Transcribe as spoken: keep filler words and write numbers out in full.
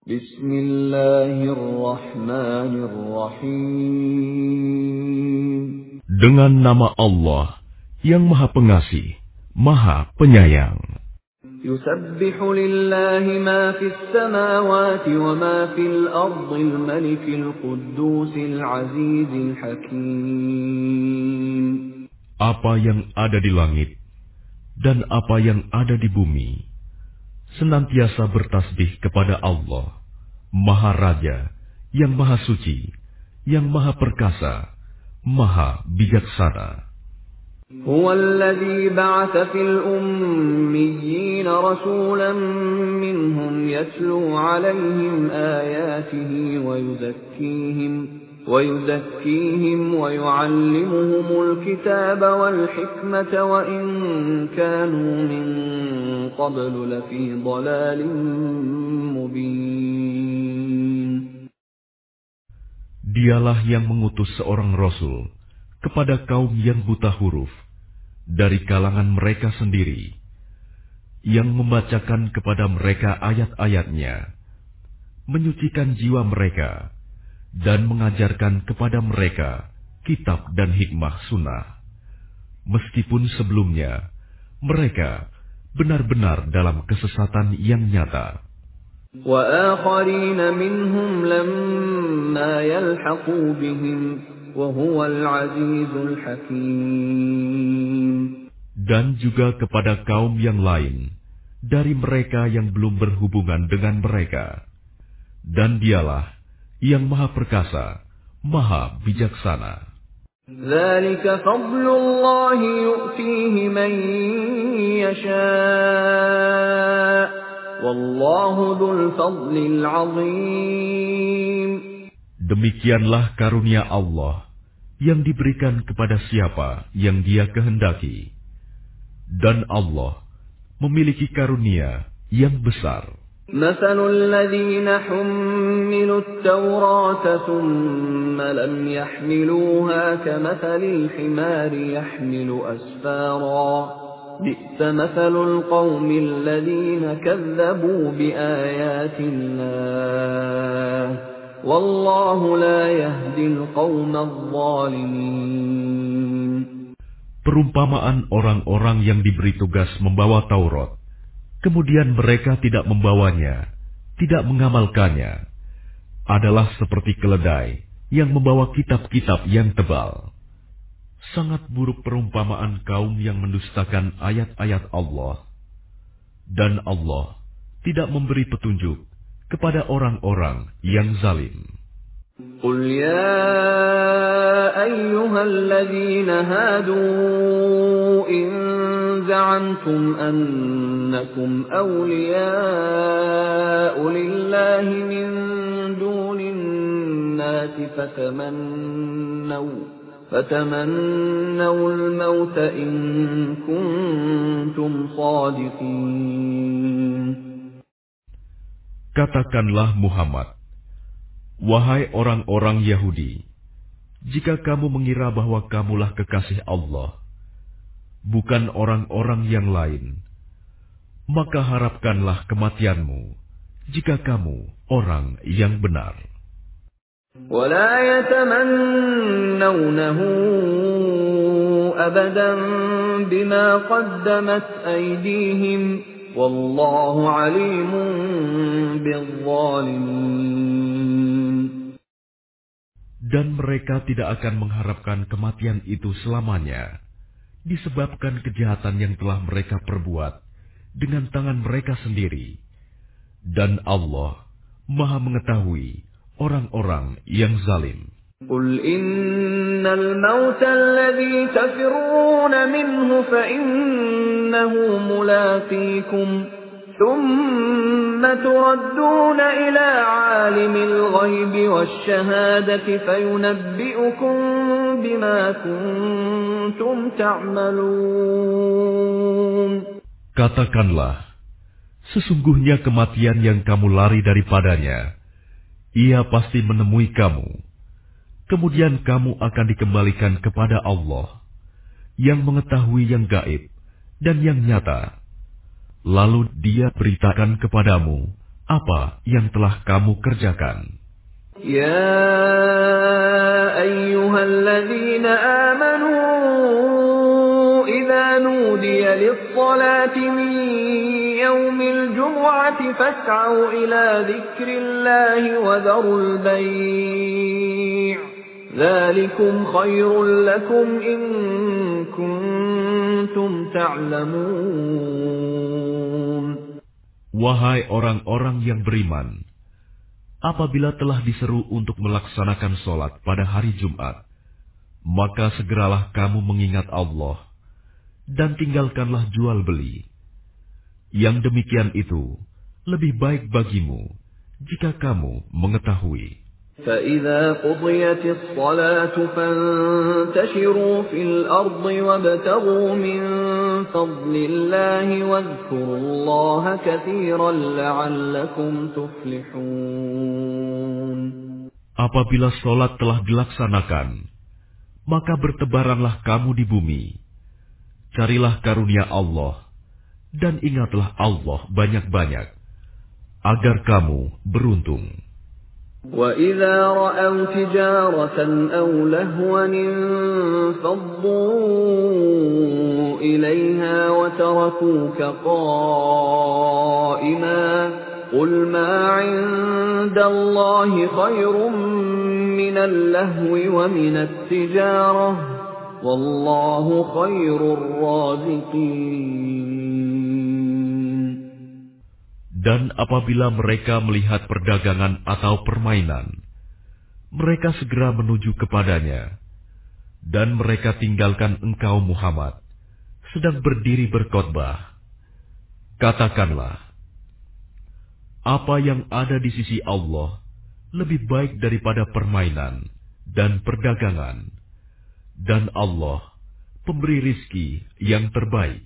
Bismillahirrahmanirrahim. Dengan nama Allah yang Maha Pengasih, Maha Penyayang. Yusabbihu lillahi ma fis samawati wa ma fil ardil malikil quddusil azizil hakim. Apa yang ada di langit dan apa yang ada di bumi senantiasa bertasbih kepada Allah, Maha Raja, yang Maha Suci, yang Maha Perkasa, Maha Bijaksana. هو الذي بعث في الأميين رسولا منهم يتلو عليهم آياته ويزكيهم ويزكيهم ويعلمهم الكتاب والحكمة وإن كانوا من قبل لفي ضلال مبين. Dialah yang mengutus seorang Rasul kepada kaum yang buta huruf dari kalangan mereka sendiri, yang membacakan kepada mereka ayat-ayatnya, menyucikan jiwa mereka, dan mengajarkan kepada mereka kitab dan hikmah sunnah, meskipun sebelumnya mereka benar-benar dalam kesesatan yang nyata. وآخرين منهم لما يلحقوا بهم وهو العزيز الحكيم. Dan juga kepada kaum yang lain dari mereka yang belum berhubungan dengan mereka, dan dialah yang Maha Perkasa, Maha Bijaksana. ذلك فضل الله يؤتيه من يشاء والله ذو الفضل العظيم. Demikianlah karunia Allah yang diberikan kepada siapa yang Dia kehendaki, dan Allah memiliki karunia yang besar. مثل الذين حملوا التوراة ثم لم يحملوها كمثل الحمار يحمل أسفارا بئس مثل القوم الذين كذبوا بآيات الله والله لا يهدي القوم الظالمين. Perumpamaan orang-orang yang diberi tugas membawa Taurat, kemudian mereka tidak membawanya, tidak mengamalkannya, adalah seperti keledai yang membawa kitab-kitab yang tebal. Sangat buruk perumpamaan kaum yang mendustakan ayat-ayat Allah. Dan Allah tidak memberi petunjuk kepada orang-orang yang zalim. قل يا أيها الذين هادوا إن زعمتم أنكم أولياء لله من دون الناس فتمنوا فتمنوا الموت إن كنتم صادقين. Katakanlah Muhammad, wahai orang-orang Yahudi, jika kamu mengira bahwa kamulah kekasih Allah, bukan orang-orang yang lain, maka harapkanlah kematianmu jika kamu orang yang benar. ولا يتمنونه أبدا بما قدمت أيديهم والله عليم بالظالمين. Dan mereka tidak akan mengharapkan kematian itu selamanya, disebabkan kejahatan yang telah mereka perbuat dengan tangan mereka sendiri. Dan Allah Maha mengetahui orang-orang yang zalim. قل إن الموت الذي تفرون منه فإنه ملاقيكم ثم تردون إلى عالم الغيب والشهادة فينبئكم بما كنتم تعملون. Katakanlah, sesungguhnya kematian yang kamu lari daripadanya, ia pasti menemui kamu. Kemudian kamu akan dikembalikan kepada Allah, yang mengetahui yang gaib dan yang nyata. Lalu Dia beritakan kepadamu apa yang telah kamu kerjakan. Ya ayyuhalladzina amanu idza nudiya lis-salati min yaumil jumu'ati fas'au ila dzikrillahi wa dharul bai'. Dzalikum khairul lakum in kuntum ta'lamun. Wahai orang-orang yang beriman, apabila telah diseru untuk melaksanakan sholat pada hari Jumat, maka segeralah kamu mengingat Allah dan tinggalkanlah jual beli. Yang demikian itu lebih baik bagimu jika kamu mengetahui. فَإِذَا قُضِيَتِ الصَّلَاةُ فَانتَشِرُوا فِي الْأَرْضِ وَابْتَغُوا مِن فَضْلِ اللَّهِ وَاذْكُرُوا اللَّهَ كَثِيرًا لَّعَلَّكُمْ تُفْلِحُونَ. Apabila sholat telah dilaksanakan, maka bertebaranlah kamu di bumi. Carilah karunia Allah dan ingatlah Allah banyak-banyak agar kamu beruntung. وَإِذَا رَأَوْا تِجَارَةً أَوْ لَهْوًا انفَضُّوا إِلَيْهَا وَتَرَكُوكَ قَائِمًا قُلْ مَا عِندَ اللَّهِ خَيْرٌ مِّنَ اللَّهْوِ وَمِنَ التِّجَارَةِ وَاللَّهُ خَيْرُ الرَّازِقِينَ. Dan apabila mereka melihat perdagangan atau permainan, mereka segera menuju kepadanya, dan mereka tinggalkan engkau Muhammad, sedang berdiri berkhotbah. Katakanlah, apa yang ada di sisi Allah lebih baik daripada permainan dan perdagangan, dan Allah pemberi rizki yang terbaik.